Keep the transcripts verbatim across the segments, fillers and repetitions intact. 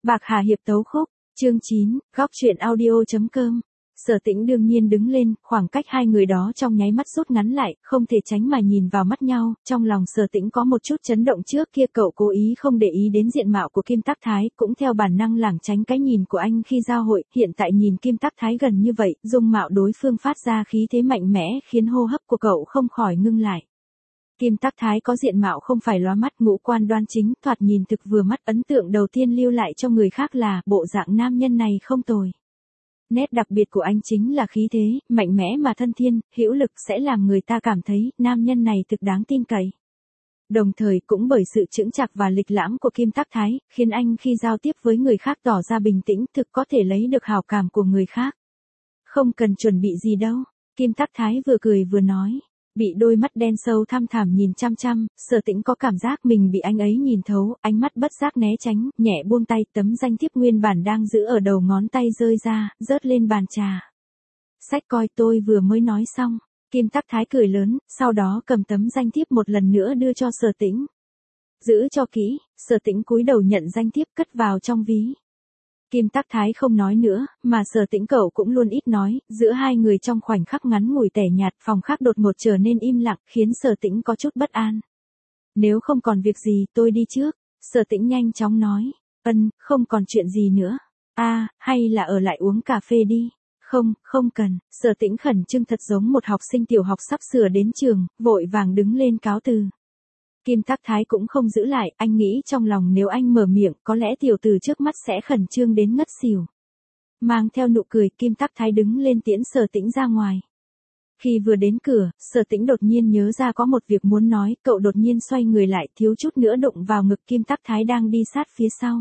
Bạc Hà hiệp tấu khúc, chương chín, góc truyện audio.com. Sở Tĩnh đương nhiên đứng lên, khoảng cách hai người đó trong nháy mắt rút ngắn lại, không thể tránh mà nhìn vào mắt nhau, trong lòng Sở Tĩnh có một chút chấn động. Trước kia cậu cố ý không để ý đến diện mạo của Kim Tắc Thái, cũng theo bản năng lảng tránh cái nhìn của anh khi giao hội, hiện tại nhìn Kim Tắc Thái gần như vậy, dung mạo đối phương phát ra khí thế mạnh mẽ, khiến hô hấp của cậu không khỏi ngưng lại. Kim Tắc Thái có diện mạo không phải lóa mắt, ngũ quan đoan chính, thoạt nhìn thực vừa mắt, ấn tượng đầu tiên lưu lại cho người khác là, bộ dạng nam nhân này không tồi. Nét đặc biệt của anh chính là khí thế, mạnh mẽ mà thân thiên, hữu lực, sẽ làm người ta cảm thấy, nam nhân này thực đáng tin cậy. Đồng thời cũng bởi sự chững chạc và lịch lãm của Kim Tắc Thái, khiến anh khi giao tiếp với người khác tỏ ra bình tĩnh, thực có thể lấy được hảo cảm của người khác. Không cần chuẩn bị gì đâu, Kim Tắc Thái vừa cười vừa nói. Bị đôi mắt đen sâu thăm thẳm nhìn chăm chăm, Sở Tĩnh có cảm giác mình bị anh ấy nhìn thấu, ánh mắt bất giác né tránh, nhẹ buông tay, tấm danh thiếp nguyên bản đang giữ ở đầu ngón tay rơi ra, rớt lên bàn trà. Sách coi, tôi vừa mới nói xong. Kim Tắc Thái cười lớn, sau đó cầm tấm danh thiếp một lần nữa đưa cho Sở Tĩnh. Giữ cho kỹ. Sở Tĩnh cúi đầu nhận danh thiếp, cất vào trong ví. Kim Tắc Thái không nói nữa, mà Sở Tĩnh cậu cũng luôn ít nói, giữa hai người trong khoảnh khắc ngắn ngủi tẻ nhạt, phòng khác đột ngột trở nên im lặng, khiến Sở Tĩnh có chút bất an. Nếu không còn việc gì, tôi đi trước. Sở Tĩnh nhanh chóng nói. Ân, không còn chuyện gì nữa. A, à, hay là ở lại uống cà phê đi. Không, không cần. Sở Tĩnh khẩn trương thật giống một học sinh tiểu học sắp sửa đến trường, vội vàng đứng lên cáo từ. Kim Tắc Thái cũng không giữ lại, anh nghĩ trong lòng nếu anh mở miệng, có lẽ tiểu tử trước mắt sẽ khẩn trương đến ngất xỉu. Mang theo nụ cười, Kim Tắc Thái đứng lên tiễn Sở Tĩnh ra ngoài. Khi vừa đến cửa, Sở Tĩnh đột nhiên nhớ ra có một việc muốn nói, cậu đột nhiên xoay người lại, thiếu chút nữa đụng vào ngực Kim Tắc Thái đang đi sát phía sau.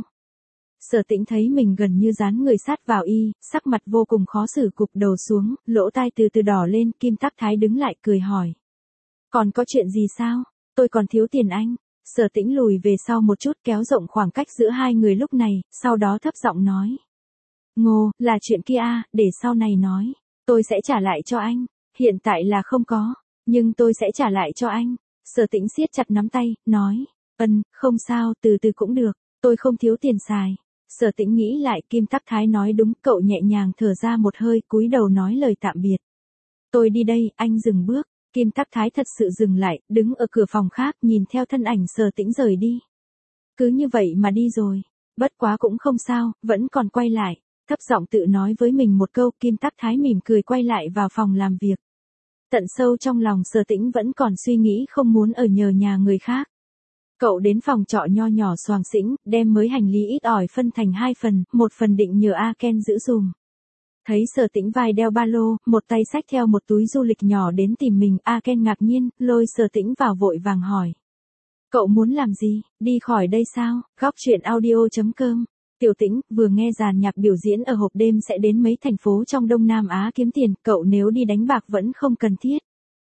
Sở Tĩnh thấy mình gần như dán người sát vào y, sắc mặt vô cùng khó xử, cụp đầu xuống, lỗ tai từ từ đỏ lên, Kim Tắc Thái đứng lại cười hỏi. Còn có chuyện gì sao? Tôi còn thiếu tiền anh. Sở Tĩnh lùi về sau một chút, kéo rộng khoảng cách giữa hai người lúc này, sau đó thấp giọng nói. Ngô, là chuyện kia à, để sau này nói. Tôi sẽ trả lại cho anh. Hiện tại là không có, nhưng tôi sẽ trả lại cho anh. Sở Tĩnh siết chặt nắm tay, nói. Ân, không sao, từ từ cũng được, tôi không thiếu tiền xài. Sở Tĩnh nghĩ lại, Kim Tắc Thái nói đúng, cậu nhẹ nhàng thở ra một hơi, cúi đầu nói lời tạm biệt. Tôi đi đây, anh dừng bước. Kim Tắc Thái thật sự dừng lại, đứng ở cửa phòng khác, nhìn theo thân ảnh Sở Tĩnh rời đi. Cứ như vậy mà đi rồi. Bất quá cũng không sao, vẫn còn quay lại. Thấp giọng tự nói với mình một câu, Kim Tắc Thái mỉm cười quay lại vào phòng làm việc. Tận sâu trong lòng Sở Tĩnh vẫn còn suy nghĩ không muốn ở nhờ nhà người khác. Cậu đến phòng trọ nho nhỏ xoàng xĩnh, đem mới hành lý ít ỏi phân thành hai phần, một phần định nhờ A Ken giữ dùm. Thấy Sở Tĩnh vai đeo ba lô, một tay xách theo một túi du lịch nhỏ đến tìm mình, A Ken ngạc nhiên, lôi Sở Tĩnh vào vội vàng hỏi. Cậu muốn làm gì, đi khỏi đây sao? Góc truyện audio.com. Tiểu Tĩnh, vừa nghe dàn nhạc biểu diễn ở hộp đêm sẽ đến mấy thành phố trong Đông Nam Á kiếm tiền, cậu nếu đi đánh bạc vẫn không cần thiết.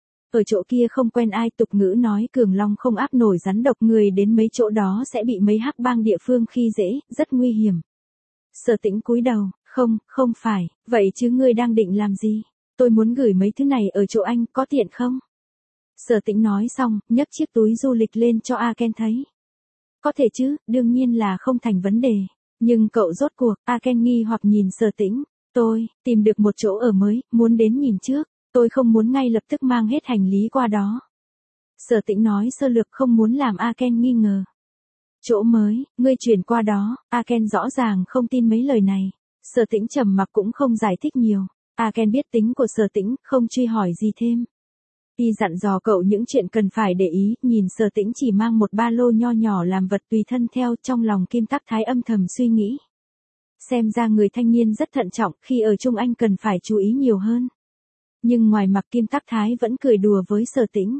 Ở chỗ kia không quen ai, tục ngữ nói cường long không áp nổi rắn độc, người đến mấy chỗ đó sẽ bị mấy hắc bang địa phương khi dễ, rất nguy hiểm. Sở Tĩnh cúi đầu. Không, không phải, vậy chứ ngươi đang định làm gì? Tôi muốn gửi mấy thứ này ở chỗ anh, có tiện không? Sở Tĩnh nói xong, nhấc chiếc túi du lịch lên cho A Ken thấy. Có thể chứ, đương nhiên là không thành vấn đề. Nhưng cậu rốt cuộc, A Ken nghi hoặc nhìn Sở Tĩnh. Tôi, tìm được một chỗ ở mới, muốn đến nhìn trước. Tôi không muốn ngay lập tức mang hết hành lý qua đó. Sở Tĩnh nói sơ lược, không muốn làm A Ken nghi ngờ. Chỗ mới, ngươi chuyển qua đó, A Ken rõ ràng không tin mấy lời này. Sở Tĩnh trầm mặc cũng không giải thích nhiều. A Ken biết tính của Sở Tĩnh, không truy hỏi gì thêm. Y dặn dò cậu những chuyện cần phải để ý, nhìn Sở Tĩnh chỉ mang một ba lô nho nhỏ làm vật tùy thân theo, trong lòng Kim Tắc Thái âm thầm suy nghĩ. Xem ra người thanh niên rất thận trọng, khi ở chung anh cần phải chú ý nhiều hơn. Nhưng ngoài mặt Kim Tắc Thái vẫn cười đùa với Sở Tĩnh.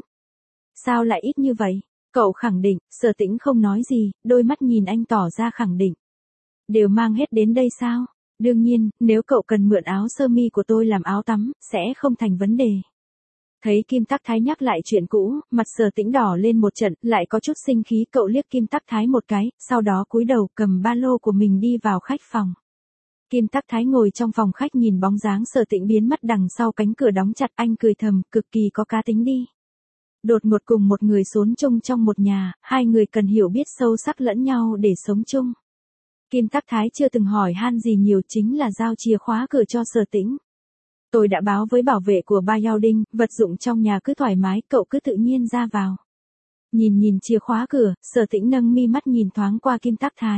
Sao lại ít như vậy? Cậu khẳng định. Sở Tĩnh không nói gì, đôi mắt nhìn anh tỏ ra khẳng định. Đều mang hết đến đây sao? Đương nhiên, nếu cậu cần mượn áo sơ mi của tôi làm áo tắm, sẽ không thành vấn đề. Thấy Kim Tắc Thái nhắc lại chuyện cũ, mặt Sở Tĩnh đỏ lên một trận, lại có chút sinh khí, cậu liếc Kim Tắc Thái một cái, sau đó cúi đầu cầm ba lô của mình đi vào khách phòng. Kim Tắc Thái ngồi trong phòng khách nhìn bóng dáng Sở Tĩnh biến mất đằng sau cánh cửa đóng chặt, anh cười thầm, cực kỳ có cá tính đi. Đột ngột cùng một người xốn chung trong một nhà, hai người cần hiểu biết sâu sắc lẫn nhau để sống chung. Kim Tắc Thái chưa từng hỏi han gì nhiều, chính là giao chìa khóa cửa cho Sở Tĩnh. Tôi đã báo với bảo vệ của Ba Yao Đinh, vật dụng trong nhà cứ thoải mái, cậu cứ tự nhiên ra vào. Nhìn nhìn chìa khóa cửa, Sở Tĩnh nâng mi mắt nhìn thoáng qua Kim Tắc Thái.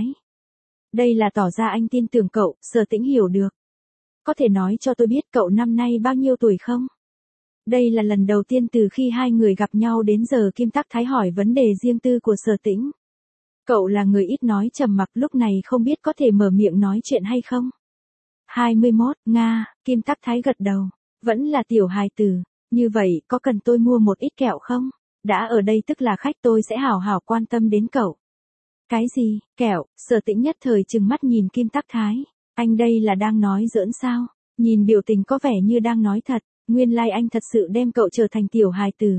Đây là tỏ ra anh tin tưởng cậu. Sở Tĩnh hiểu được. Có thể nói cho tôi biết cậu năm nay bao nhiêu tuổi không? Đây là lần đầu tiên từ khi hai người gặp nhau đến giờ Kim Tắc Thái hỏi vấn đề riêng tư của Sở Tĩnh. Cậu là người ít nói trầm mặc, lúc này không biết có thể mở miệng nói chuyện hay không? hai mươi mốt, Nga, Kim Tắc Thái gật đầu. Vẫn là tiểu hài tử. Như vậy, có cần tôi mua một ít kẹo không? Đã ở đây tức là khách, tôi sẽ hảo hảo quan tâm đến cậu. Cái gì, kẹo? Sở Tĩnh nhất thời trừng mắt nhìn Kim Tắc Thái. Anh đây là đang nói giỡn sao? Nhìn biểu tình có vẻ như đang nói thật. Nguyên lai like anh thật sự đem cậu trở thành tiểu hài tử.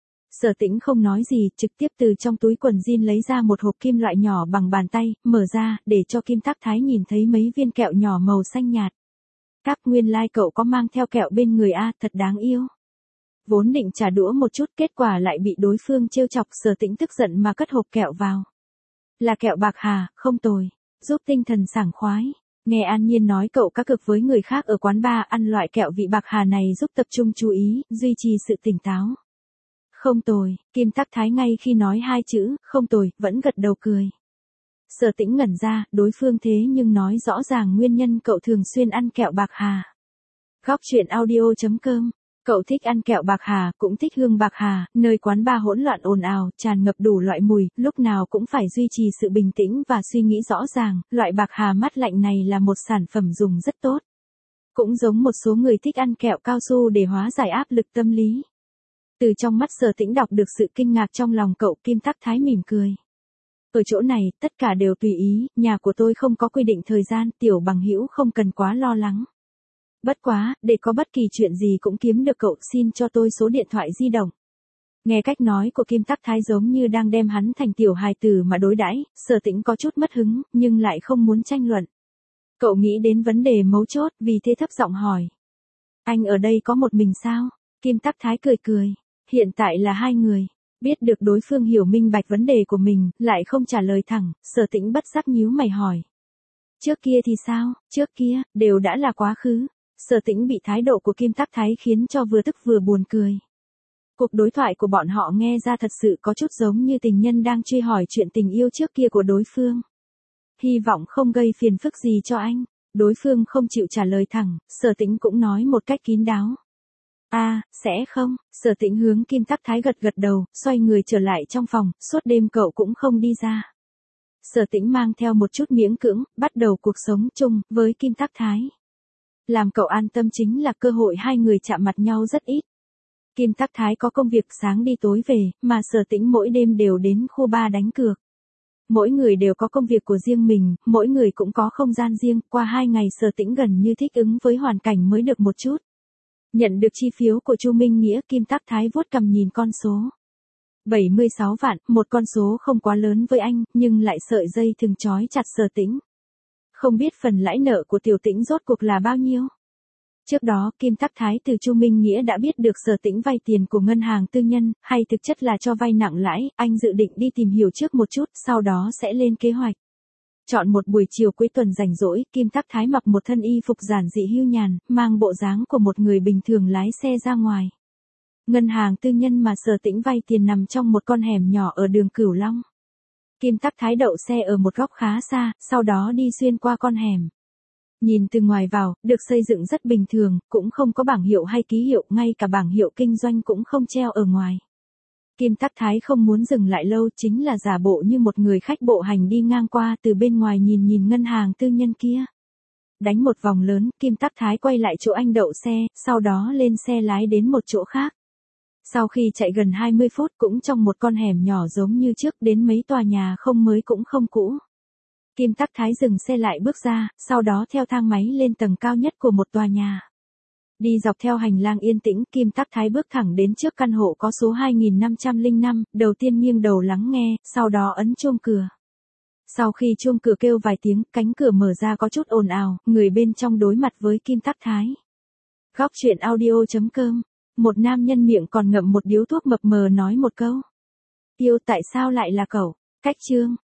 Sở Tĩnh không nói gì, trực tiếp từ trong túi quần jean lấy ra một hộp kim loại nhỏ bằng bàn tay, mở ra, để cho Kim Tắc Thái nhìn thấy mấy viên kẹo nhỏ màu xanh nhạt. Các nguyên lai like cậu có mang theo kẹo bên người a, thật đáng yêu. Vốn định trả đũa một chút, kết quả lại bị đối phương trêu chọc. Sở Tĩnh tức giận mà cất hộp kẹo vào. Là kẹo bạc hà, không tồi, giúp tinh thần sảng khoái. Nghe An Nhiên nói cậu cá cược với người khác ở quán bar, ăn loại kẹo vị bạc hà này giúp tập trung chú ý, duy trì sự tỉnh táo. Không tồi, Kim Tắc Thái ngay khi nói hai chữ, không tồi, vẫn gật đầu cười. Sở Tĩnh ngẩn ra, đối phương thế nhưng nói rõ ràng nguyên nhân cậu thường xuyên ăn kẹo bạc hà. Góc truyện audio chấm com. Cậu thích ăn kẹo bạc hà, cũng thích hương bạc hà, nơi quán bar hỗn loạn ồn ào, tràn ngập đủ loại mùi, lúc nào cũng phải duy trì sự bình tĩnh và suy nghĩ rõ ràng, loại bạc hà mát lạnh này là một sản phẩm dùng rất tốt. Cũng giống một số người thích ăn kẹo cao su để hóa giải áp lực tâm lý. Từ trong mắt Sở Tĩnh đọc được sự kinh ngạc trong lòng cậu. Kim Tắc Thái mỉm cười. Ở chỗ này, tất cả đều tùy ý, nhà của tôi không có quy định thời gian, tiểu bằng hữu không cần quá lo lắng. Bất quá, để có bất kỳ chuyện gì cũng kiếm được cậu xin cho tôi số điện thoại di động. Nghe cách nói của Kim Tắc Thái giống như đang đem hắn thành tiểu hài tử mà đối đãi, Sở Tĩnh có chút mất hứng, nhưng lại không muốn tranh luận. Cậu nghĩ đến vấn đề mấu chốt, vì thế thấp giọng hỏi. Anh ở đây có một mình sao? Kim Tắc Thái cười cười. Hiện tại là hai người. Biết được đối phương hiểu minh bạch vấn đề của mình, lại không trả lời thẳng, Sở Tĩnh bất giác nhíu mày hỏi. Trước kia thì sao? Trước kia, đều đã là quá khứ. Sở Tĩnh bị thái độ của Kim Tắc Thái khiến cho vừa tức vừa buồn cười. Cuộc đối thoại của bọn họ nghe ra thật sự có chút giống như tình nhân đang truy hỏi chuyện tình yêu trước kia của đối phương. Hy vọng không gây phiền phức gì cho anh. Đối phương không chịu trả lời thẳng, Sở Tĩnh cũng nói một cách kín đáo. À, sẽ không. Sở Tĩnh hướng Kim Tắc Thái gật gật đầu, xoay người trở lại trong phòng, suốt đêm cậu cũng không đi ra. Sở Tĩnh mang theo một chút miễn cưỡng, bắt đầu cuộc sống chung với Kim Tắc Thái. Làm cậu an tâm chính là cơ hội hai người chạm mặt nhau rất ít. Kim Tắc Thái có công việc sáng đi tối về, mà Sở Tĩnh mỗi đêm đều đến khu bar đánh cược. Mỗi người đều có công việc của riêng mình, mỗi người cũng có không gian riêng, qua hai ngày Sở Tĩnh gần như thích ứng với hoàn cảnh mới được một chút. Nhận được chi phiếu của Chu Minh Nghĩa, Kim Tắc Thái vuốt cằm nhìn con số. bảy mươi sáu vạn, một con số không quá lớn với anh, nhưng lại sợi dây thừng trói chặt Sở Tĩnh. Không biết phần lãi nợ của Tiểu Tĩnh rốt cuộc là bao nhiêu? Trước đó, Kim Tắc Thái từ Chu Minh Nghĩa đã biết được Sở Tĩnh vay tiền của ngân hàng tư nhân, hay thực chất là cho vay nặng lãi, anh dự định đi tìm hiểu trước một chút, sau đó sẽ lên kế hoạch. Chọn một buổi chiều cuối tuần rảnh rỗi, Kim Tắc Thái mặc một thân y phục giản dị hưu nhàn, mang bộ dáng của một người bình thường lái xe ra ngoài. Ngân hàng tư nhân mà Sở Tĩnh vay tiền nằm trong một con hẻm nhỏ ở đường Cửu Long. Kim Tắc Thái đậu xe ở một góc khá xa, sau đó đi xuyên qua con hẻm. Nhìn từ ngoài vào, được xây dựng rất bình thường, cũng không có bảng hiệu hay ký hiệu, ngay cả bảng hiệu kinh doanh cũng không treo ở ngoài. Kim Tắc Thái không muốn dừng lại lâu, chính là giả bộ như một người khách bộ hành đi ngang qua từ bên ngoài nhìn nhìn ngân hàng tư nhân kia. Đánh một vòng lớn, Kim Tắc Thái quay lại chỗ anh đậu xe, sau đó lên xe lái đến một chỗ khác. Sau khi chạy gần hai mươi phút cũng trong một con hẻm nhỏ giống như trước, đến mấy tòa nhà không mới cũng không cũ. Kim Tắc Thái dừng xe lại bước ra, sau đó theo thang máy lên tầng cao nhất của một tòa nhà. Đi dọc theo hành lang yên tĩnh, Kim Tắc Thái bước thẳng đến trước căn hộ có số hai nghìn năm trăm lẻ năm, đầu tiên nghiêng đầu lắng nghe, sau đó ấn chuông cửa. Sau khi chuông cửa kêu vài tiếng, cánh cửa mở ra có chút ồn ào, người bên trong đối mặt với Kim Tắc Thái. Góc truyện audio chấm com. Một nam nhân miệng còn ngậm một điếu thuốc mập mờ nói một câu. Yêu, tại sao lại là cậu? Cách chương.